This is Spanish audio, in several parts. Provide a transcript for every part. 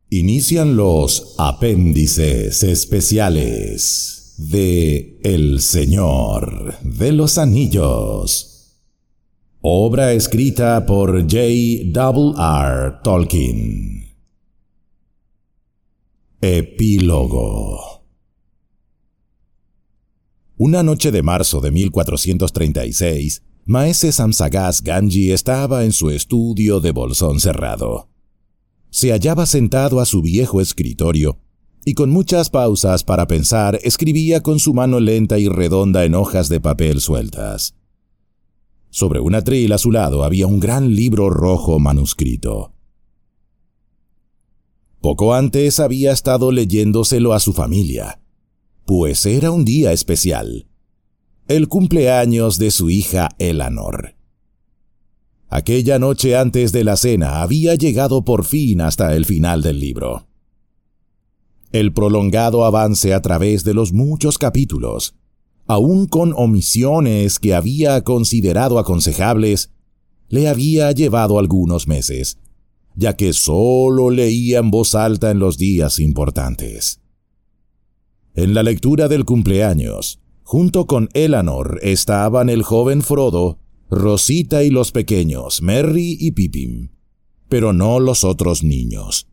Inician los apéndices especiales de El Señor de los Anillos. Obra escrita por J.R.R. Tolkien. Epílogo. Una noche de marzo de 1436, Maese Samsagas Ganji estaba en su estudio de bolsón cerrado. Se hallaba sentado a su viejo escritorio, y con muchas pausas para pensar escribía con su mano lenta y redonda en hojas de papel sueltas. Sobre un atril a su lado había un gran libro rojo manuscrito. Poco antes había estado leyéndoselo a su familia, pues era un día especial, el cumpleaños de su hija Elanor. Aquella noche antes de la cena había llegado por fin hasta el final del libro. El prolongado avance a través de los muchos capítulos, aun con omisiones que había considerado aconsejables, le había llevado algunos meses, ya que solo leía en voz alta en los días importantes. En la lectura del cumpleaños, junto con Elanor estaban el joven Frodo, Rosita y los pequeños, Merry y Pippin, pero no los otros niños.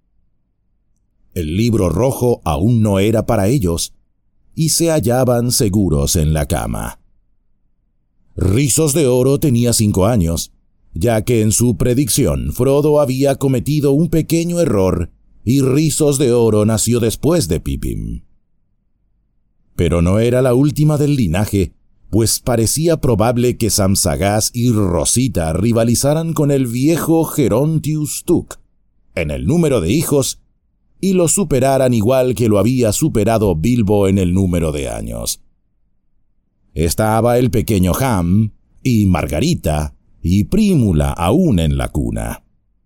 El libro rojo aún no era para ellos, y se hallaban seguros en la cama. Rizos de Oro tenía 5 años, ya que en su predicción Frodo había cometido un pequeño error, y Rizos de Oro nació después de Pippin. Pero no era la última del linaje, pues parecía probable que Samsagas y Rosita rivalizaran con el viejo Gerontius Took en el número de hijos y lo superaran igual que lo había superado Bilbo en el número de años. Estaba el pequeño Ham y Margarita y Prímula aún en la cuna.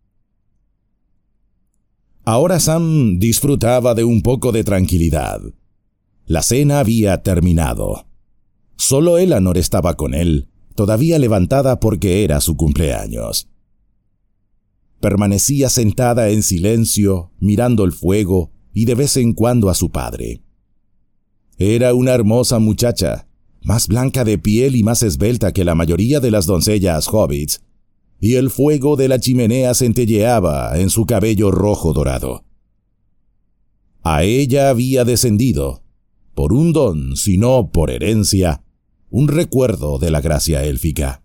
Ahora Sam disfrutaba de un poco de tranquilidad. La cena había terminado. Solo Elanor estaba con él, todavía levantada porque era su cumpleaños. Permanecía sentada en silencio, mirando el fuego y de vez en cuando a su padre. Era una hermosa muchacha, más blanca de piel y más esbelta que la mayoría de las doncellas hobbits, y el fuego de la chimenea centelleaba en su cabello rojo dorado. A ella había descendido, por un don, sino por herencia, un recuerdo de la gracia élfica.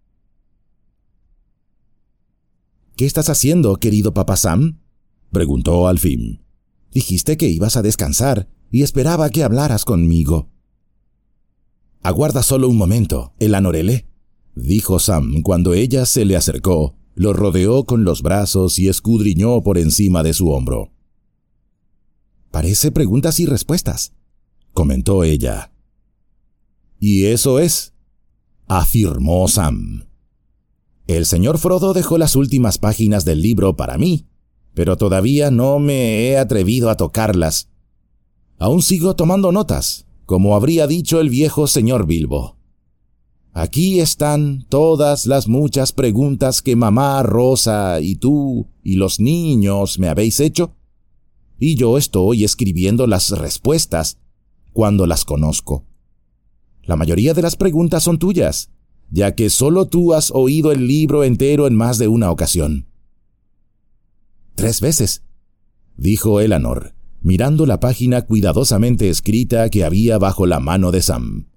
«¿Qué estás haciendo, querido papá Sam?», preguntó al fin. «Dijiste que ibas a descansar y esperaba que hablaras conmigo». «Aguarda solo un momento, Elanorele», dijo Sam cuando ella se le acercó, lo rodeó con los brazos y escudriñó por encima de su hombro. «Parece preguntas y respuestas», comentó ella. «Y eso es», afirmó Sam. «El señor Frodo dejó las últimas páginas del libro para mí, pero todavía no me he atrevido a tocarlas. Aún sigo tomando notas, como habría dicho el viejo señor Bilbo. Aquí están todas las muchas preguntas que mamá Rosa y tú y los niños me habéis hecho, y yo estoy escribiendo las respuestas cuando las conozco. La mayoría de las preguntas son tuyas, ya que solo tú has oído el libro entero en más de una ocasión». «3 veces», dijo Elanor, mirando la página cuidadosamente escrita que había bajo la mano de Sam.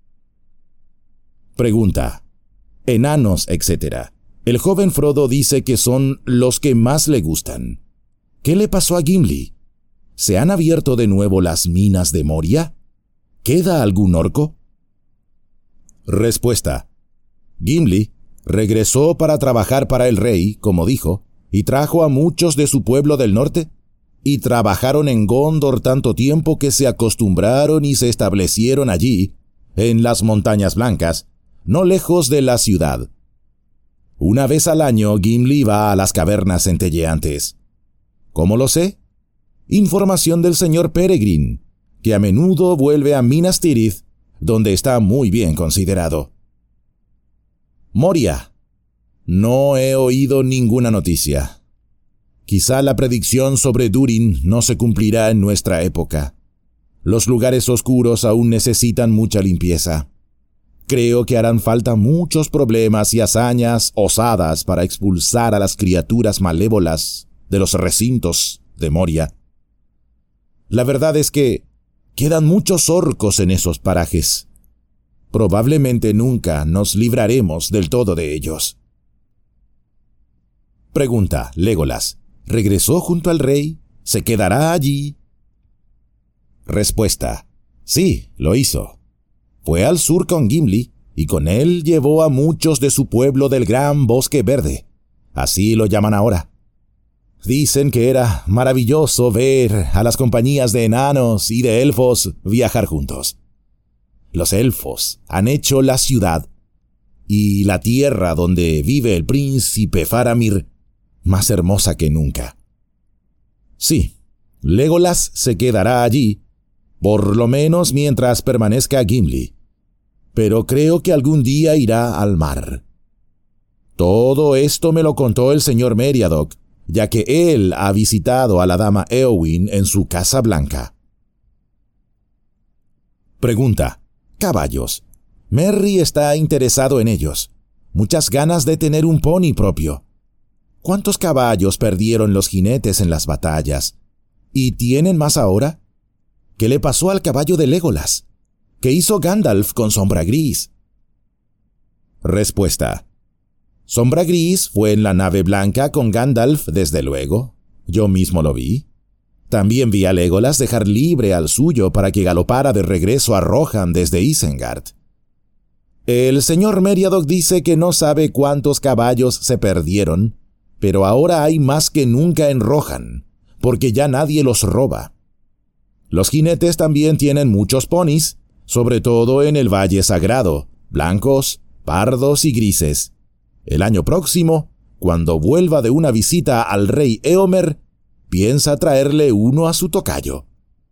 Pregunta: enanos, etc. El joven Frodo dice que son los que más le gustan. ¿Qué le pasó a Gimli? ¿Se han abierto de nuevo las minas de Moria? ¿Queda algún orco? Respuesta: Gimli regresó para trabajar para el rey, como dijo, y trajo a muchos de su pueblo del norte, y trabajaron en Gondor tanto tiempo que se acostumbraron y se establecieron allí, en las Montañas Blancas, no lejos de la ciudad. Una vez al año Gimli va a las cavernas centelleantes. ¿Cómo lo sé? Información del señor Peregrin, que a menudo vuelve a Minas Tirith, donde está muy bien considerado. Moria. No he oído ninguna noticia. Quizá la predicción sobre Durin no se cumplirá en nuestra época. Los lugares oscuros aún necesitan mucha limpieza. Creo que harán falta muchos problemas y hazañas osadas para expulsar a las criaturas malévolas de los recintos de Moria. La verdad es que quedan muchos orcos en esos parajes. Probablemente nunca nos libraremos del todo de ellos. Pregunta, Legolas. ¿Regresó junto al rey? ¿Se quedará allí? Respuesta. Sí, lo hizo. Fue al sur con Gimli, y con él llevó a muchos de su pueblo del Gran Bosque Verde. Así lo llaman ahora. Dicen que era maravilloso ver a las compañías de enanos y de elfos viajar juntos. Los elfos han hecho la ciudad y la tierra donde vive el príncipe Faramir más hermosa que nunca. Sí, Legolas se quedará allí, por lo menos mientras permanezca Gimli, pero creo que algún día irá al mar. Todo esto me lo contó el señor Meriadoc, ya que él ha visitado a la dama Éowyn en su Casa Blanca. Pregunta. Caballos. Merry está interesado en ellos. Muchas ganas de tener un pony propio. ¿Cuántos caballos perdieron los jinetes en las batallas? ¿Y tienen más ahora? ¿Qué le pasó al caballo de Legolas? ¿Qué hizo Gandalf con Sombra Gris? Respuesta. Sombra Gris fue en la nave blanca con Gandalf, desde luego. Yo mismo lo vi. También vi a Legolas dejar libre al suyo para que galopara de regreso a Rohan desde Isengard. El señor Meriadoc dice que no sabe cuántos caballos se perdieron, pero ahora hay más que nunca en Rohan, porque ya nadie los roba. Los jinetes también tienen muchos ponis, sobre todo en el Valle Sagrado, blancos, pardos y grises. El año próximo, cuando vuelva de una visita al rey Éomer, piensa traerle uno a su tocayo.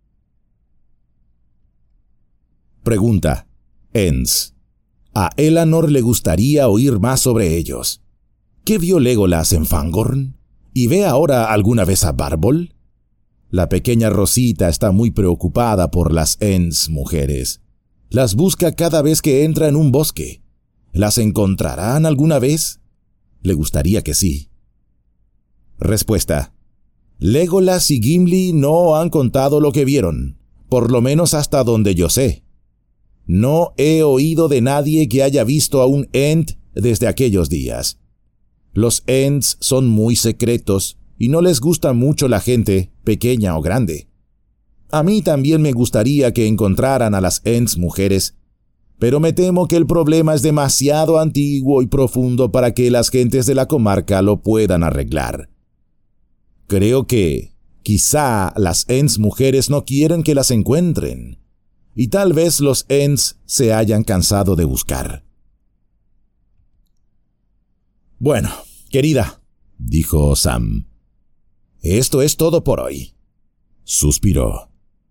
Pregunta. Ents. A Elanor le gustaría oír más sobre ellos. ¿Qué vio Legolas en Fangorn? ¿Y ve ahora alguna vez a Bárbol? La pequeña Rosita está muy preocupada por las Ents mujeres. Las busca cada vez que entra en un bosque. ¿Las encontrarán alguna vez? Le gustaría que sí. Respuesta. Legolas y Gimli no han contado lo que vieron, por lo menos hasta donde yo sé. No he oído de nadie que haya visto a un Ent desde aquellos días. Los Ents son muy secretos y no les gusta mucho la gente, pequeña o grande. A mí también me gustaría que encontraran a las Ents mujeres, pero me temo que el problema es demasiado antiguo y profundo para que las gentes de la comarca lo puedan arreglar. Creo que quizá las Ents mujeres no quieren que las encuentren, y tal vez los Ents se hayan cansado de buscar. Bueno, querida, dijo Sam, esto es todo por hoy. Suspiró.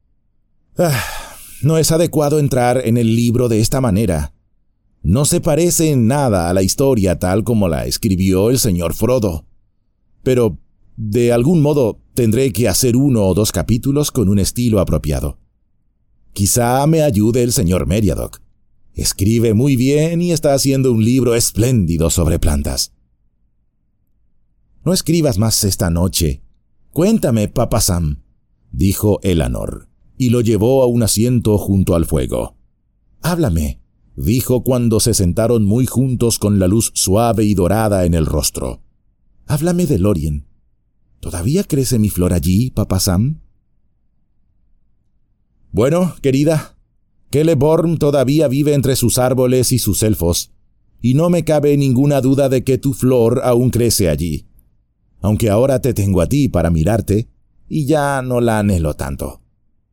No es adecuado entrar en el libro de esta manera. No se parece en nada a la historia tal como la escribió el señor Frodo. Pero, de algún modo, tendré que hacer 1 o 2 capítulos con un estilo apropiado. Quizá me ayude el señor Meriadoc. Escribe muy bien y está haciendo un libro espléndido sobre plantas. No escribas más esta noche. Cuéntame, Papá Sam, dijo Elanor, y lo llevó a un asiento junto al fuego. Háblame, dijo cuando se sentaron muy juntos con la luz suave y dorada en el rostro. Háblame de Lórien. ¿Todavía crece mi flor allí, Papá Sam? Bueno, querida, Celeborn todavía vive entre sus árboles y sus elfos, y no me cabe ninguna duda de que tu flor aún crece allí, aunque ahora te tengo a ti para mirarte, y ya no la anhelo tanto.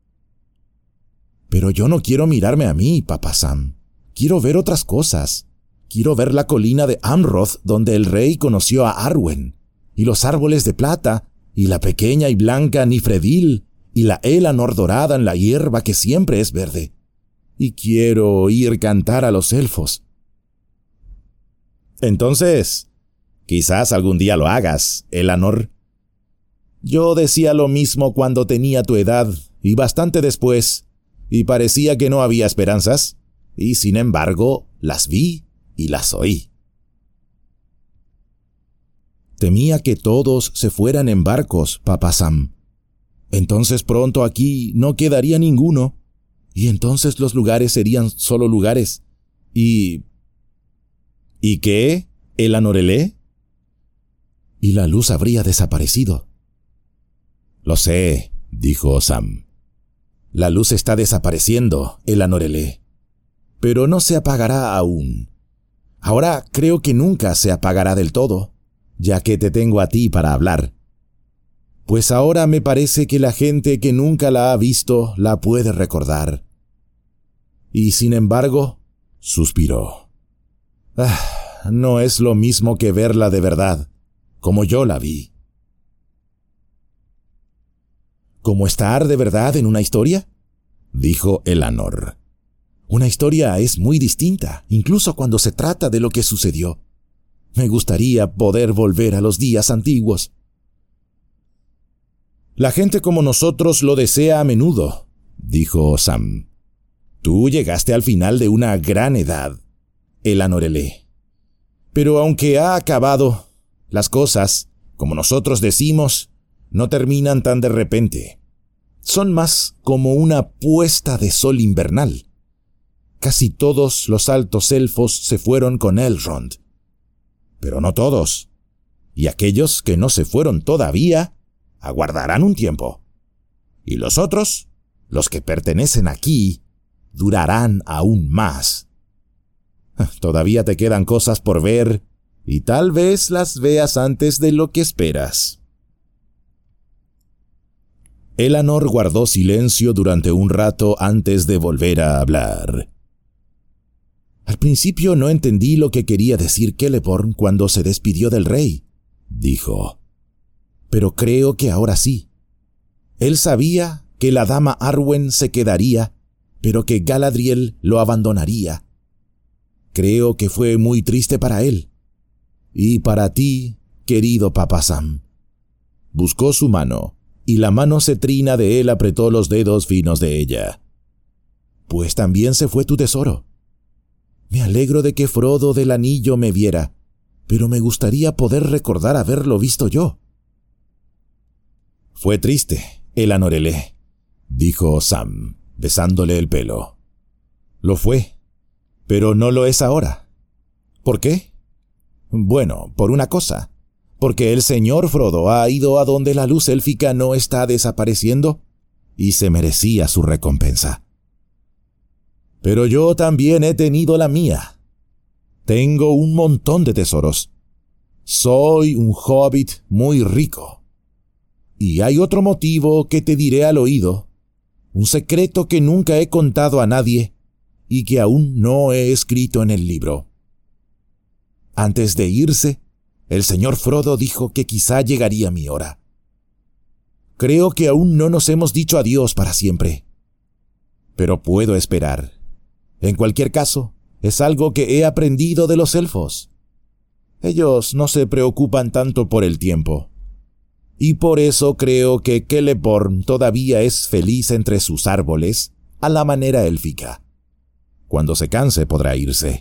Pero yo no quiero mirarme a mí, Papá Sam. Quiero ver otras cosas. Quiero ver la colina de Amroth donde el rey conoció a Arwen, y los árboles de plata, y la pequeña y blanca Nifredil, y la Elanor dorada en la hierba que siempre es verde. Y quiero oír cantar a los elfos. Entonces, quizás algún día lo hagas, Elanor. Yo decía lo mismo cuando tenía tu edad y bastante después, y parecía que no había esperanzas, y sin embargo las vi y las oí. Temía que todos se fueran en barcos, Papá Sam. Entonces pronto aquí no quedaría ninguno, y entonces los lugares serían solo lugares. ¿Y qué? ¿El Anorelé? Y la luz habría desaparecido. Lo sé, dijo Sam. La luz está desapareciendo, el Anorelé. Pero no se apagará aún. Ahora creo que nunca se apagará del todo, ya que te tengo a ti para hablar. Pues ahora me parece que la gente que nunca la ha visto la puede recordar. Y sin embargo, suspiró. No es lo mismo que verla de verdad, como yo la vi. ¿Como estar de verdad en una historia? Dijo Eleanor. Una historia es muy distinta, incluso cuando se trata de lo que sucedió. Me gustaría poder volver a los días antiguos. La gente como nosotros lo desea a menudo, dijo Sam. Tú llegaste al final de una gran edad, el Anorelé. Pero aunque ha acabado, las cosas, como nosotros decimos, no terminan tan de repente. Son más como una puesta de sol invernal. Casi todos los altos elfos se fueron con Elrond. Pero no todos. Y aquellos que no se fueron todavía, aguardarán un tiempo. Y los otros, los que pertenecen aquí, durarán aún más. Todavía te quedan cosas por ver, y tal vez las veas antes de lo que esperas. Eleanor guardó silencio durante un rato antes de volver a hablar. Al principio no entendí lo que quería decir Celeborn cuando se despidió del rey, dijo. Pero creo que ahora sí. Él sabía que la dama Arwen se quedaría, pero que Galadriel lo abandonaría. Creo que fue muy triste para él. Y para ti, querido Papá Sam. Buscó su mano, y la mano cetrina de él apretó los dedos finos de ella. Pues también se fue tu tesoro. Me alegro de que Frodo del Anillo me viera, pero me gustaría poder recordar haberlo visto yo. Fue triste, el Anorelé, dijo Sam, besándole el pelo. Lo fue, pero no lo es ahora. ¿Por qué? Bueno, por una cosa. Porque el señor Frodo ha ido a donde la luz élfica no está desapareciendo y se merecía su recompensa. Pero yo también he tenido la mía. Tengo un montón de tesoros. Soy un hobbit muy rico. Y hay otro motivo que te diré al oído, un secreto que nunca he contado a nadie y que aún no he escrito en el libro. Antes de irse, el señor Frodo dijo que quizá llegaría mi hora. Creo que aún no nos hemos dicho adiós para siempre. Pero puedo esperar. En cualquier caso, es algo que he aprendido de los elfos. Ellos no se preocupan tanto por el tiempo. Y por eso creo que Celeborn todavía es feliz entre sus árboles, a la manera élfica. Cuando se canse podrá irse.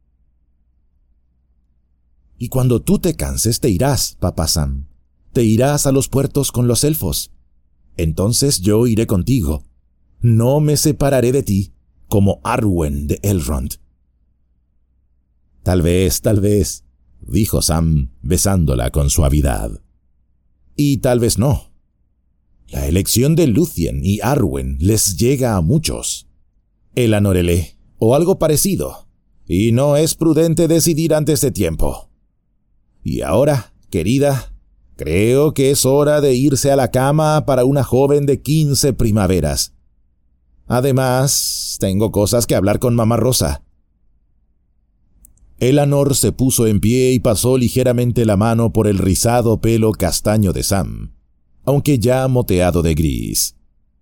Y cuando tú te canses te irás, Papá Sam. Te irás a los puertos con los elfos. Entonces yo iré contigo. No me separaré de ti, como Arwen de Elrond. Tal vez, dijo Sam, besándola con suavidad. Y tal vez no. La elección de Lúthien y Arwen les llega a muchos. El Anorelé, o algo parecido, y no es prudente decidir antes de tiempo. Y ahora, querida, creo que es hora de irse a la cama para una joven de 15 primaveras. Además, tengo cosas que hablar con mamá Rosa. Eleanor se puso en pie y pasó ligeramente la mano por el rizado pelo castaño de Sam, aunque ya moteado de gris.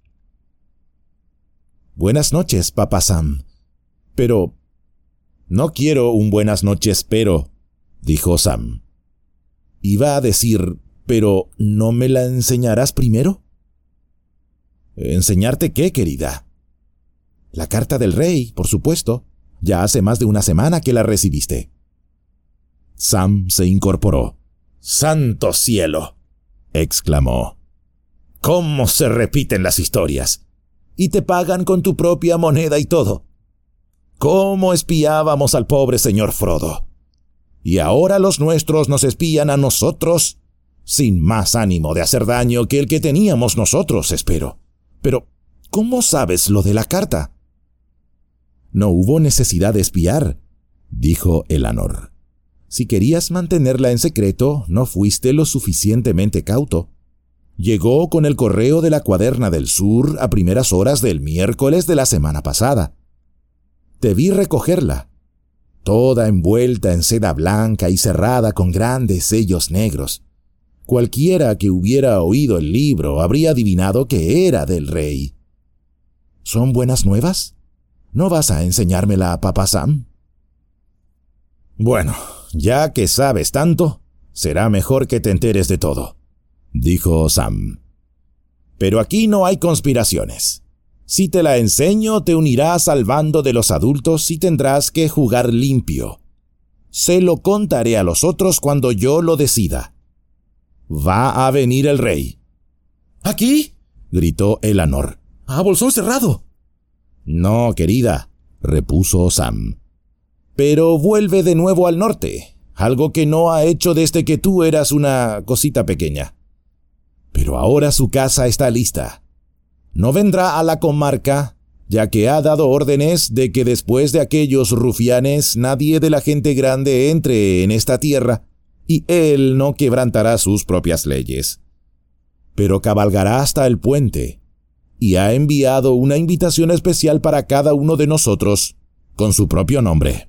Buenas noches, Papá Sam. Pero... No quiero un buenas noches, pero... dijo Sam. Iba a decir, Pero, ¿no me la enseñarás primero? ¿Enseñarte qué, querida? La carta del rey, por supuesto. Ya hace más de una semana que la recibiste. Sam se incorporó. ¡Santo cielo!, exclamó. ¿Cómo se repiten las historias? Y te pagan con tu propia moneda y todo. ¿Cómo espiábamos al pobre señor Frodo? Y ahora los nuestros nos espían a nosotros, sin más ánimo de hacer daño que el que teníamos nosotros, espero. Pero, ¿cómo sabes lo de la carta? No hubo necesidad de espiar, dijo Elanor. Si querías mantenerla en secreto, no fuiste lo suficientemente cauto. Llegó con el correo de la Cuaderna del Sur a primeras horas del miércoles de la semana pasada. Te vi recogerla, toda envuelta en seda blanca y cerrada con grandes sellos negros. Cualquiera que hubiera oído el libro habría adivinado que era del rey. ¿Son buenas nuevas? ¿No vas a enseñármela a Papá Sam? Bueno, ya que sabes tanto, será mejor que te enteres de todo, dijo Sam. Pero aquí no hay conspiraciones. Si te la enseño, te unirás al bando de los adultos y tendrás que jugar limpio. Se lo contaré a los otros cuando yo lo decida. Va a venir el rey. ¿Aquí?, gritó Elanor. ¡A bolsón cerrado! No, querida, repuso Sam. Pero vuelve de nuevo al norte, algo que no ha hecho desde que tú eras una cosita pequeña. Pero ahora su casa está lista. No vendrá a la comarca, ya que ha dado órdenes de que después de aquellos rufianes nadie de la gente grande entre en esta tierra, y él no quebrantará sus propias leyes. Pero cabalgará hasta el puente, y ha enviado una invitación especial para cada uno de nosotros, con su propio nombre.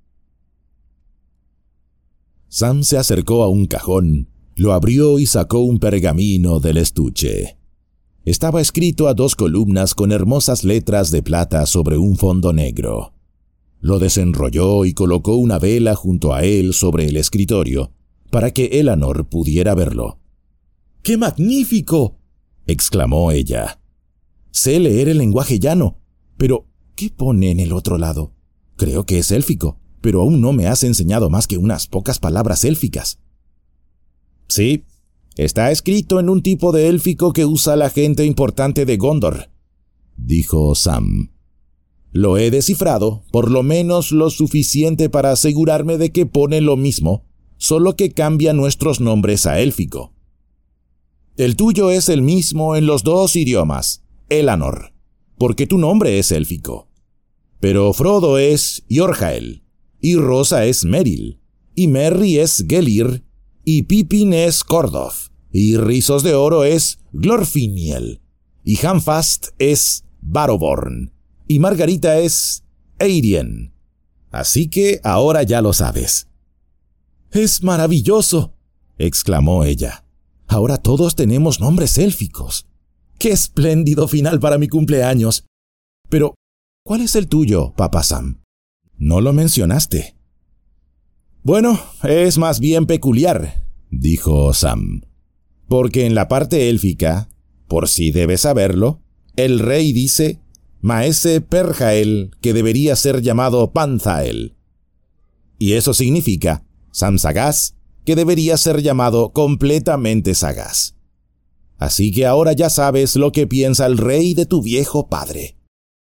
Sam se acercó a un cajón, lo abrió y sacó un pergamino del estuche. Estaba escrito a 2 columnas con hermosas letras de plata sobre un fondo negro. Lo desenrolló y colocó una vela junto a él sobre el escritorio, para que Elanor pudiera verlo. ¡Qué magnífico!, exclamó ella. Sé leer el lenguaje llano, pero ¿qué pone en el otro lado? Creo que es élfico, pero aún no me has enseñado más que unas pocas palabras élficas. Sí, está escrito en un tipo de élfico que usa la gente importante de Gondor, dijo Sam. Lo he descifrado, por lo menos lo suficiente para asegurarme de que pone lo mismo, solo que cambia nuestros nombres a élfico. El tuyo es el mismo en los 2 idiomas, Elanor, porque tu nombre es élfico. Pero Frodo es Yorjael, y Rosa es Meril, y Merry es Gelir, y Pippin es Cordov, y Rizos de Oro es Glorfiniel, y Hamfast es Baroborn, y Margarita es Eirien. Así que ahora ya lo sabes. ¡Es maravilloso!, exclamó ella. Ahora todos tenemos nombres élficos. ¡Qué espléndido final para mi cumpleaños! Pero, ¿cuál es el tuyo, Papá Sam? No lo mencionaste. Bueno, es más bien peculiar, dijo Sam. Porque en la parte élfica, por si debes saberlo, el rey dice Maese Perjael, que debería ser llamado Panzael. Y eso significa Sam Sagaz, que debería ser llamado completamente sagaz. Así que ahora ya sabes lo que piensa el rey de tu viejo padre.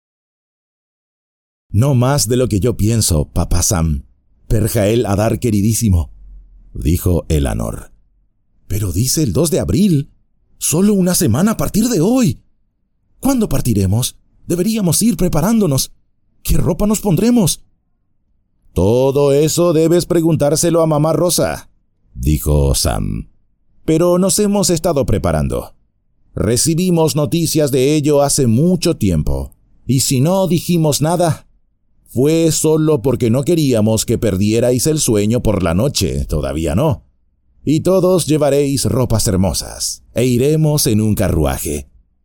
No más de lo que yo pienso, Papá Sam, Perjael Adar queridísimo, dijo Elanor. Pero dice el 2 de abril, solo una semana a partir de hoy. ¿Cuándo partiremos? Deberíamos ir preparándonos. ¿Qué ropa nos pondremos? Todo eso debes preguntárselo a mamá Rosa, dijo Sam. Pero nos hemos estado preparando. Recibimos noticias de ello hace mucho tiempo, y si no dijimos nada, fue solo porque no queríamos que perdierais el sueño por la noche, todavía no. Y todos llevaréis ropas hermosas, e iremos en un carruaje.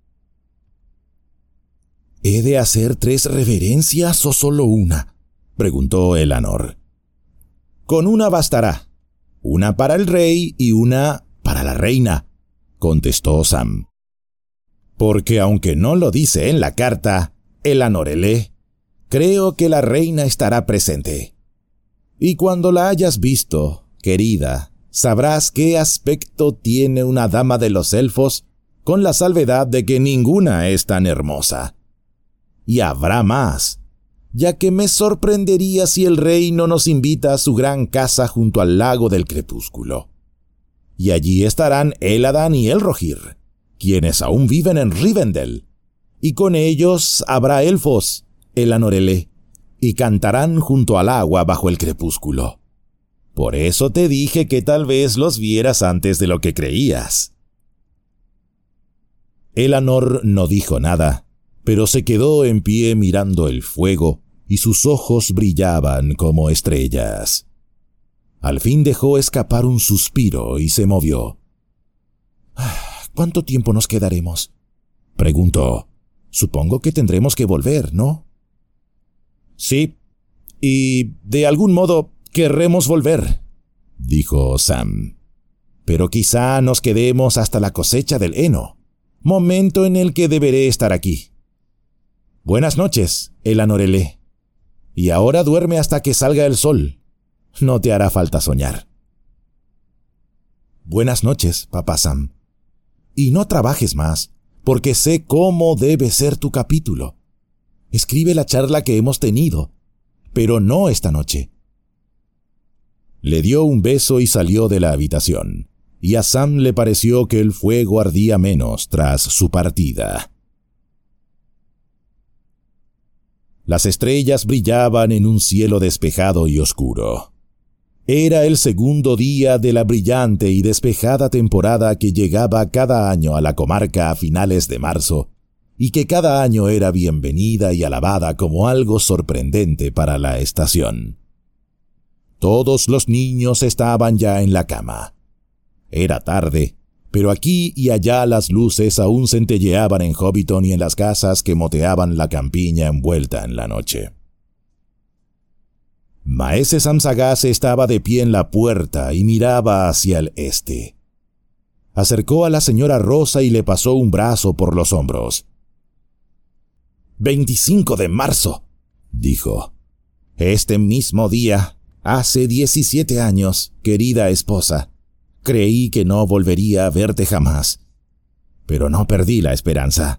¿He de hacer 3 reverencias o solo una?, preguntó Elanor. Con una bastará, una para el rey y una para la reina, contestó Sam. Porque aunque no lo dice en la carta, Elanorelé, creo que la reina estará presente. Y cuando la hayas visto, querida, sabrás qué aspecto tiene una dama de los elfos, con la salvedad de que ninguna es tan hermosa. Y habrá más, ya que me sorprendería si el rey no nos invita a su gran casa junto al lago del crepúsculo. Y allí estarán Elladan y Elrohir, quienes aún viven en Rivendell, y con ellos habrá elfos, Elanorelé, y cantarán junto al agua bajo el crepúsculo. Por eso te dije que tal vez los vieras antes de lo que creías. Elanor no dijo nada, pero se quedó en pie mirando el fuego, y sus ojos brillaban como estrellas. Al fin dejó escapar un suspiro y se movió. «¿Cuánto tiempo nos quedaremos?», preguntó. «Supongo que tendremos que volver, ¿no?». «Sí, y de algún modo querremos volver», dijo Sam. «Pero quizá nos quedemos hasta la cosecha del heno, momento en el que deberé estar aquí. Buenas noches, Elanorelé. Y ahora duerme hasta que salga el sol. No te hará falta soñar». «Buenas noches, papá Sam. Y no trabajes más, porque sé cómo debe ser tu capítulo. Escribe la charla que hemos tenido, pero no esta noche». Le dio un beso y salió de la habitación, y a Sam le pareció que el fuego ardía menos tras su partida. Las estrellas brillaban en un cielo despejado y oscuro. Era el segundo día de la brillante y despejada temporada que llegaba cada año a la comarca a finales de marzo, y que cada año era bienvenida y alabada como algo sorprendente para la estación. Todos los niños estaban ya en la cama. Era tarde, pero aquí y allá las luces aún centelleaban en Hobbiton y en las casas que moteaban la campiña envuelta en la noche. Maese Samsagase estaba de pie en la puerta y miraba hacia el este. Acercó a la señora Rosa y le pasó un brazo por los hombros. «25 de marzo», dijo. «Este mismo día, hace 17 años, querida esposa, creí que no volvería a verte jamás, pero no perdí la esperanza».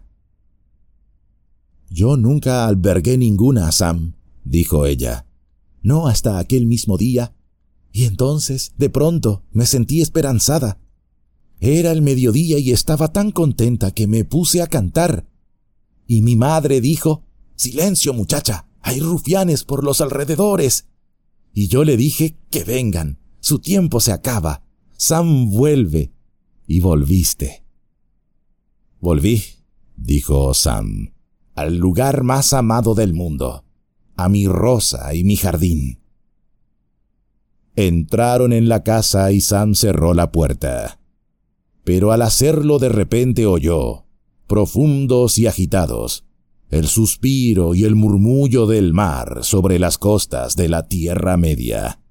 «Yo nunca albergué ninguna, Sam», dijo ella. «No hasta aquel mismo día, y entonces, de pronto, me sentí esperanzada. Era el mediodía y estaba tan contenta que me puse a cantar. Y mi madre dijo: «Silencio, muchacha, hay rufianes por los alrededores». Y yo le dije que vengan, su tiempo se acaba. Sam vuelve. Y volviste». «Volví», dijo Sam, «al lugar más amado del mundo, a mi Rosa y mi jardín». Entraron en la casa y Sam cerró la puerta. Pero al hacerlo de repente oyó, profundos y agitados, el suspiro y el murmullo del mar sobre las costas de la Tierra Media.